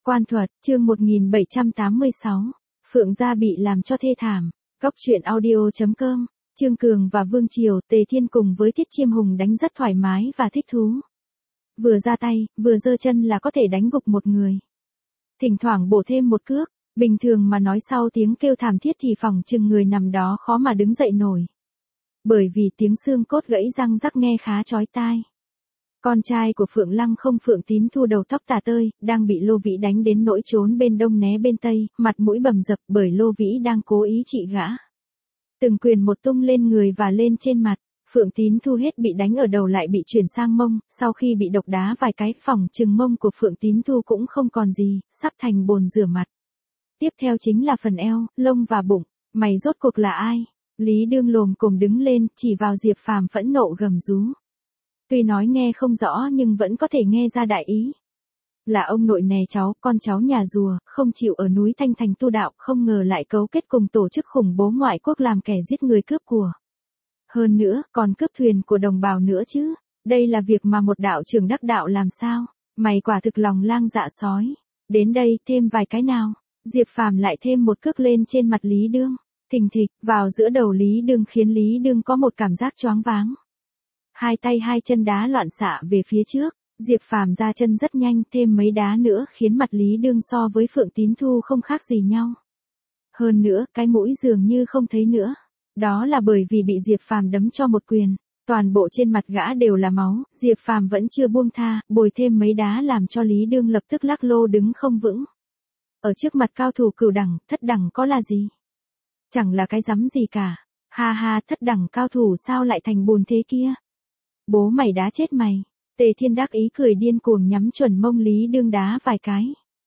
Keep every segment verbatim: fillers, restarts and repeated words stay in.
Quan thuật, chương một nghìn bảy trăm tám mươi sáu. Phượng gia bị làm cho thê thảm. Góc truyện audio chấm com. Trương Cường và Vương Triều, Tề Thiên cùng với Thiết Chiêm Hùng đánh rất thoải mái và thích thú. Vừa ra tay, vừa giơ chân là có thể đánh gục một người. Thỉnh thoảng bổ thêm một cước, bình thường mà nói sau tiếng kêu thảm thiết thì phỏng chừng người nằm đó khó mà đứng dậy nổi. Bởi vì tiếng xương cốt gãy răng rắc nghe khá chói tai. Con trai của Phượng Lăng Không Phượng Tín Thu đầu tóc tả tơi, đang bị Lô Vĩ đánh đến nỗi trốn bên đông né bên tây, mặt mũi bầm dập bởi Lô Vĩ đang cố ý trị gã. Từng quyền một tung lên người và lên trên mặt, Phượng Tín Thu hết bị đánh ở đầu lại bị chuyển sang mông, sau khi bị độc đá vài cái phỏng chừng mông của Phượng Tín Thu cũng không còn gì, sắp thành bồn rửa mặt. Tiếp theo chính là phần eo, lông và bụng, mày rốt cuộc là ai? Lý Đương lồm cồm đứng lên, chỉ vào Diệp Phàm phẫn nộ gầm rú. Tuy nói nghe không rõ nhưng vẫn có thể nghe ra đại ý. Là ông nội nè cháu, con cháu nhà rùa, không chịu ở núi Thanh Thành tu đạo, không ngờ lại cấu kết cùng tổ chức khủng bố ngoại quốc làm kẻ giết người cướp của. Hơn nữa, còn cướp thuyền của đồng bào nữa chứ. Đây là việc mà một đạo trưởng đắc đạo làm sao? Mày quả thực lòng lang dạ sói. Đến đây, thêm vài cái nào. Diệp Phàm lại thêm một cước lên trên mặt Lý Đương. Thình thịch, vào giữa đầu Lý Đương khiến Lý Đương có một cảm giác choáng váng. Hai tay hai chân đá loạn xạ về phía trước, Diệp Phàm ra chân rất nhanh, thêm mấy đá nữa khiến mặt Lý Đương so với Phượng Tín Thu không khác gì nhau. Hơn nữa, cái mũi dường như không thấy nữa. Đó là bởi vì bị Diệp Phàm đấm cho một quyền, toàn bộ trên mặt gã đều là máu, Diệp Phàm vẫn chưa buông tha, bồi thêm mấy đá làm cho Lý Đương lập tức lắc lô đứng không vững. Ở trước mặt cao thủ cửu đẳng, thất đẳng có là gì? Chẳng là cái rắm gì cả. Ha ha, thất đẳng cao thủ sao lại thành bùn thế kia? Bố mày đá chết mày. Tề Thiên đắc ý cười điên cuồng nhắm chuẩn mông Lý Đương đá vài cái.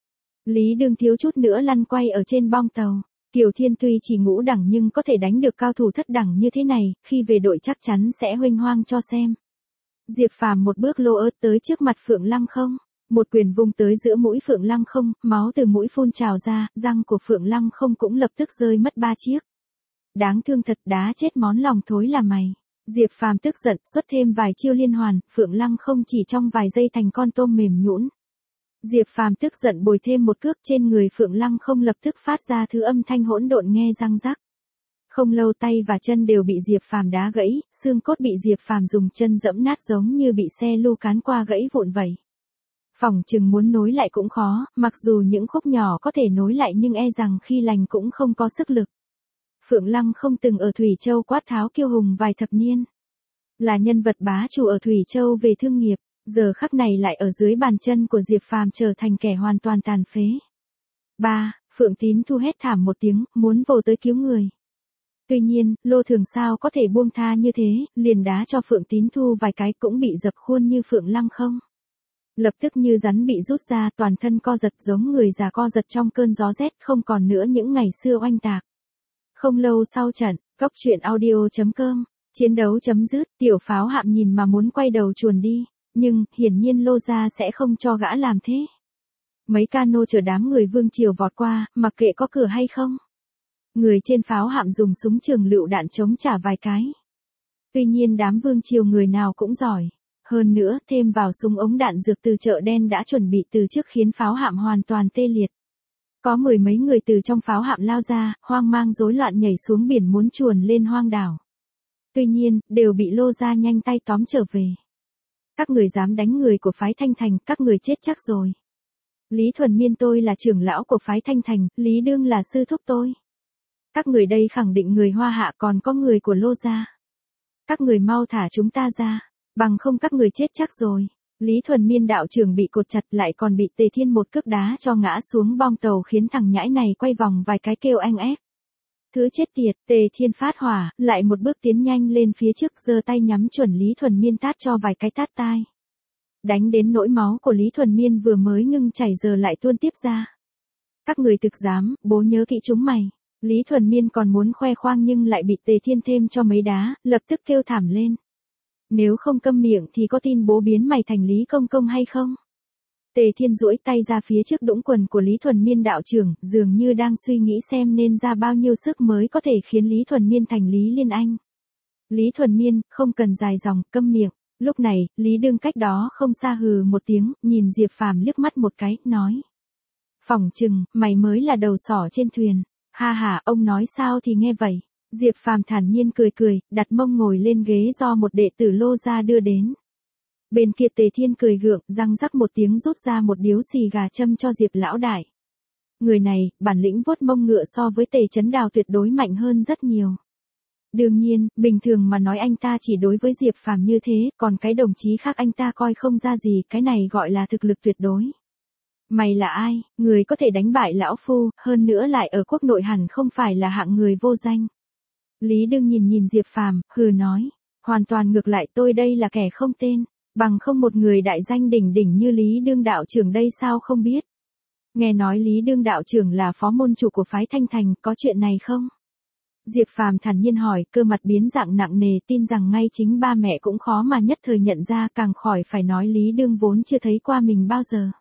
Lý Đương thiếu chút nữa lăn quay ở trên bong tàu. Kiều Thiên tuy chỉ ngũ đẳng nhưng có thể đánh được cao thủ thất đẳng như thế này, khi về đội chắc chắn sẽ huênh hoang cho xem. Diệp Phàm một bước lô ớt tới trước mặt Phượng Lăng Không, một quyền vung tới giữa mũi Phượng Lăng Không, máu từ mũi phun trào ra, răng của Phượng Lăng Không cũng lập tức rơi mất ba chiếc. Đáng thương thật, đá chết món lòng thối là mày. Diệp Phàm tức giận, xuất thêm vài chiêu liên hoàn, Phượng Lăng Không chỉ trong vài giây thành con tôm mềm nhũn. Diệp Phàm tức giận bồi thêm một cước trên người Phượng Lăng Không lập tức phát ra thứ âm thanh hỗn độn nghe răng rắc. Không lâu tay và chân đều bị Diệp Phàm đá gãy, xương cốt bị Diệp Phàm dùng chân dẫm nát giống như bị xe lu cán qua gãy vụn vậy. Phỏng chừng muốn nối lại cũng khó, mặc dù những khúc nhỏ có thể nối lại nhưng e rằng khi lành cũng không có sức lực. Phượng Lăng Không từng ở Thủy Châu quát tháo kiêu hùng vài thập niên. Là nhân vật bá chủ ở Thủy Châu về thương nghiệp, giờ khắc này lại ở dưới bàn chân của Diệp Phàm trở thành kẻ hoàn toàn tàn phế. ba. Phượng Tín Thu hét thảm một tiếng, muốn vồ tới cứu người. Tuy nhiên, Lô Thường sao có thể buông tha như thế, liền đá cho Phượng Tín Thu vài cái cũng bị dập khuôn như Phượng Lăng Không. Lập tức như rắn bị rút ra, toàn thân co giật giống người già co giật trong cơn gió rét, không còn nữa những ngày xưa oanh tạc. Không lâu sau trận, góc truyện audio chấm com, chiến đấu chấm dứt, tiểu pháo hạm nhìn mà muốn quay đầu chuồn đi, nhưng, hiển nhiên Lô gia sẽ không cho gã làm thế. Mấy cano chở đám người Vương Triều vọt qua, mặc kệ có cửa hay không. Người trên pháo hạm dùng súng trường lựu đạn chống trả vài cái. Tuy nhiên đám Vương Triều người nào cũng giỏi. Hơn nữa, thêm vào súng ống đạn dược từ chợ đen đã chuẩn bị từ trước khiến pháo hạm hoàn toàn tê liệt. Có mười mấy người từ trong pháo hạm lao ra, hoang mang rối loạn nhảy xuống biển muốn chuồn lên hoang đảo. Tuy nhiên, đều bị Lô gia nhanh tay tóm trở về. Các người dám đánh người của phái Thanh Thành, các người chết chắc rồi. Lý Thuần Miên tôi là trưởng lão của phái Thanh Thành, Lý Đương là sư thúc tôi. Các người đây khẳng định người Hoa Hạ còn có người của Lô gia. Các người mau thả chúng ta ra, bằng không các người chết chắc rồi. Lý Thuần Miên đạo trưởng bị cột chặt lại còn bị Tề Thiên một cước đá cho ngã xuống bong tàu khiến thằng nhãi này quay vòng vài cái kêu anh ép. Thứ chết tiệt, Tề Thiên phát hỏa, lại một bước tiến nhanh lên phía trước giơ tay nhắm chuẩn Lý Thuần Miên tát cho vài cái tát tai. Đánh đến nỗi máu của Lý Thuần Miên vừa mới ngưng chảy giờ lại tuôn tiếp ra. Các người thực dám, bố nhớ kỹ chúng mày. Lý Thuần Miên còn muốn khoe khoang nhưng lại bị Tề Thiên thêm cho mấy đá, lập tức kêu thảm lên. Nếu không câm miệng thì có tin bố biến mày thành Lý Công Công hay không? Tề Thiên duỗi tay ra phía trước đũng quần của Lý Thuần Miên đạo trưởng, dường như đang suy nghĩ xem nên ra bao nhiêu sức mới có thể khiến Lý Thuần Miên thành Lý Liên Anh. Lý Thuần Miên, không cần dài dòng, câm miệng. Lúc này, Lý Đương cách đó không xa hừ một tiếng, nhìn Diệp Phàm liếc mắt một cái, nói. Phỏng chừng, mày mới là đầu sỏ trên thuyền. Ha ha, ông nói sao thì nghe vậy. Diệp Phàm thản nhiên cười cười, đặt mông ngồi lên ghế do một đệ tử Lô gia đưa đến. Bên kia Tề Thiên cười gượng, răng rắc một tiếng rút ra một điếu xì gà châm cho Diệp lão đại. Người này, bản lĩnh vuốt mông ngựa so với Tề Chấn Đào tuyệt đối mạnh hơn rất nhiều. Đương nhiên, bình thường mà nói anh ta chỉ đối với Diệp Phàm như thế, còn cái đồng chí khác anh ta coi không ra gì, cái này gọi là thực lực tuyệt đối. Mày là ai, người có thể đánh bại lão phu, hơn nữa lại ở quốc nội hẳn không phải là hạng người vô danh. Lý Đương nhìn nhìn Diệp Phàm, hừ nói, hoàn toàn ngược lại, tôi đây là kẻ không tên, bằng không một người đại danh đỉnh đỉnh như Lý Đương đạo trưởng đây sao không biết. Nghe nói Lý Đương đạo trưởng là phó môn chủ của phái Thanh Thành, có chuyện này không? Diệp Phàm thản nhiên hỏi, cơ mặt biến dạng nặng nề, tin rằng ngay chính ba mẹ cũng khó mà nhất thời nhận ra, càng khỏi phải nói Lý Đương vốn chưa thấy qua mình bao giờ.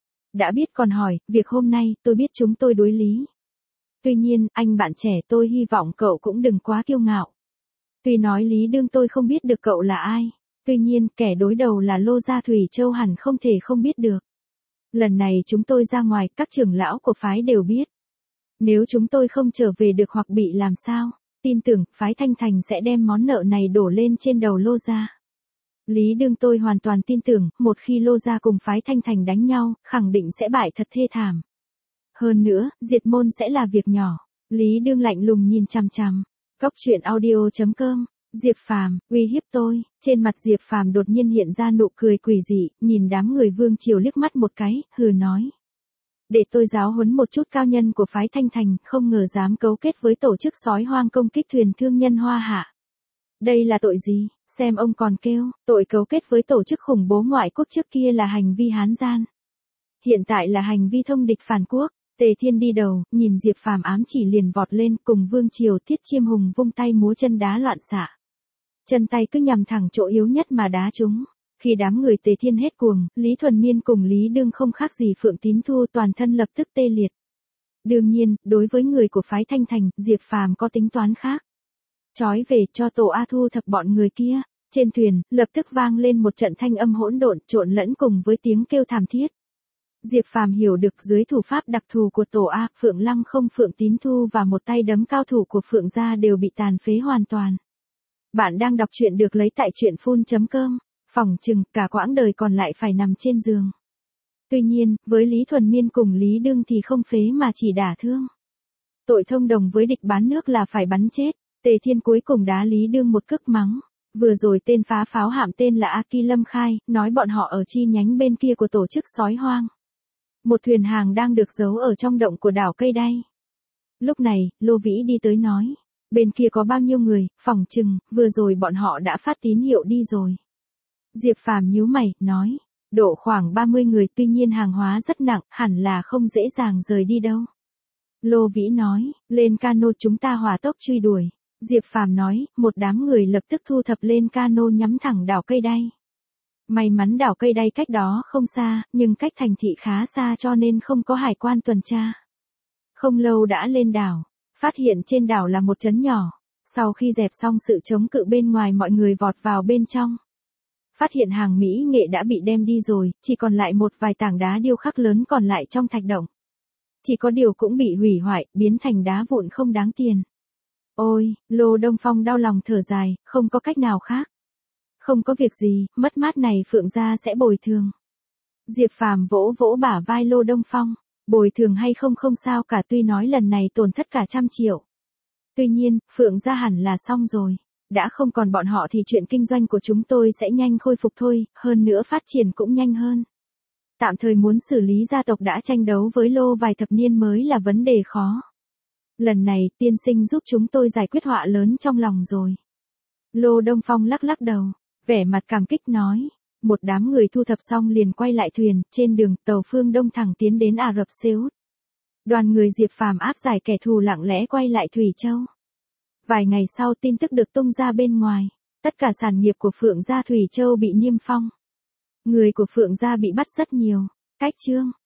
Đã biết còn hỏi, việc hôm nay, tôi biết chúng tôi đối lý. Tuy nhiên, anh bạn trẻ, tôi hy vọng cậu cũng đừng quá kiêu ngạo. Tuy nói Lý Đương tôi không biết được cậu là ai, tuy nhiên, kẻ đối đầu là Lô Gia Thủy Châu hẳn không thể không biết được. Lần này chúng tôi ra ngoài, các trưởng lão của phái đều biết. Nếu chúng tôi không trở về được hoặc bị làm sao, tin tưởng, phái Thanh Thành sẽ đem món nợ này đổ lên trên đầu Lô Gia. Lý Đương tôi hoàn toàn tin tưởng, một khi Lô Gia cùng phái Thanh Thành đánh nhau, khẳng định sẽ bại thật thê thảm. Hơn nữa, diệt môn sẽ là việc nhỏ. Lý Đương lạnh lùng nhìn chằm chằm. Góc truyện audio chấm com. Diệp Phàm, uy hiếp tôi. Trên mặt Diệp Phàm đột nhiên hiện ra nụ cười quỷ dị, nhìn đám người Vương Triều liếc mắt một cái, hừ nói. Để tôi giáo huấn một chút cao nhân của phái Thanh Thành, không ngờ dám cấu kết với tổ chức sói hoang công kích thuyền thương nhân Hoa Hạ. Đây là tội gì? Xem ông còn kêu, tội cấu kết với tổ chức khủng bố ngoại quốc trước kia là hành vi hán gian. Hiện tại là hành vi thông địch phản quốc. Tề Thiên đi đầu, nhìn Diệp Phàm ám chỉ liền vọt lên, cùng Vương Triều Thiết Chiêm Hùng vung tay múa chân đá loạn xạ. Chân tay cứ nhằm thẳng chỗ yếu nhất mà đá chúng. Khi đám người Tề Thiên hết cuồng, Lý Thuần Miên cùng Lý Đương không khác gì Phượng Tín Thu, toàn thân lập tức tê liệt. Đương nhiên, đối với người của phái Thanh Thành, Diệp Phàm có tính toán khác. Chói về cho tổ A thu thập bọn người kia. Trên thuyền, lập tức vang lên một trận thanh âm hỗn độn, trộn lẫn cùng với tiếng kêu thảm thiết. Diệp Phàm hiểu được dưới thủ pháp đặc thù của tổ A, Phượng Lăng không, Phượng Tín Thu và một tay đấm cao thủ của Phượng gia đều bị tàn phế hoàn toàn. Bạn đang đọc truyện được lấy tại truyện phun chấm com. Phỏng chừng, cả quãng đời còn lại phải nằm trên giường. Tuy nhiên, với Lý Thuần Miên cùng Lý Đương thì không phế mà chỉ đả thương. Tội thông đồng với địch bán nước là phải bắn chết. Tề Thiên cuối cùng đá Lý Đương một cước mắng. Vừa rồi tên phá pháo hạm tên là A Ki Lâm khai, nói bọn họ ở chi nhánh bên kia của tổ chức sói hoang. Một thuyền hàng đang được giấu ở trong động của đảo Cây Đay. Lúc này, Lô Vĩ đi tới nói. Bên kia có bao nhiêu người, phỏng chừng, vừa rồi bọn họ đã phát tín hiệu đi rồi. Diệp Phàm nhíu mày, nói. Độ khoảng ba mươi người, tuy nhiên hàng hóa rất nặng, hẳn là không dễ dàng rời đi đâu. Lô Vĩ nói, lên cano chúng ta hỏa tốc truy đuổi. Diệp Phàm nói, một đám người lập tức thu thập lên cano nhắm thẳng đảo Cây Đay. May mắn đảo Cây Đay cách đó không xa, nhưng cách thành thị khá xa cho nên không có hải quan tuần tra. Không lâu đã lên đảo, phát hiện trên đảo là một trấn nhỏ. Sau khi dẹp xong sự chống cự bên ngoài, mọi người vọt vào bên trong. Phát hiện hàng mỹ nghệ đã bị đem đi rồi, chỉ còn lại một vài tảng đá điêu khắc lớn còn lại trong thạch động. Chỉ có điều cũng bị hủy hoại, biến thành đá vụn không đáng tiền. Ôi, Lô Đông Phong đau lòng thở dài, không có cách nào khác. Không có việc gì, mất mát này Phượng gia sẽ bồi thường. Diệp Phàm vỗ vỗ bả vai Lô Đông Phong, bồi thường hay không không sao cả, tuy nói lần này tổn thất cả trăm triệu. Tuy nhiên, Phượng gia hẳn là xong rồi. Đã không còn bọn họ thì chuyện kinh doanh của chúng tôi sẽ nhanh khôi phục thôi, hơn nữa phát triển cũng nhanh hơn. Tạm thời muốn xử lý gia tộc đã tranh đấu với Lô vài thập niên mới là vấn đề khó. Lần này, tiên sinh giúp chúng tôi giải quyết họa lớn trong lòng rồi. Lô Đông Phong lắc lắc đầu, vẻ mặt cảm kích nói. Một đám người thu thập xong liền quay lại thuyền, trên đường, tàu Phương Đông thẳng tiến đến Ả Rập Xê Út. Đoàn người Diệp Phàm áp giải kẻ thù lặng lẽ quay lại Thủy Châu. Vài ngày sau tin tức được tung ra bên ngoài, tất cả sản nghiệp của Phượng gia Thủy Châu bị niêm phong. Người của Phượng gia bị bắt rất nhiều. Cách chương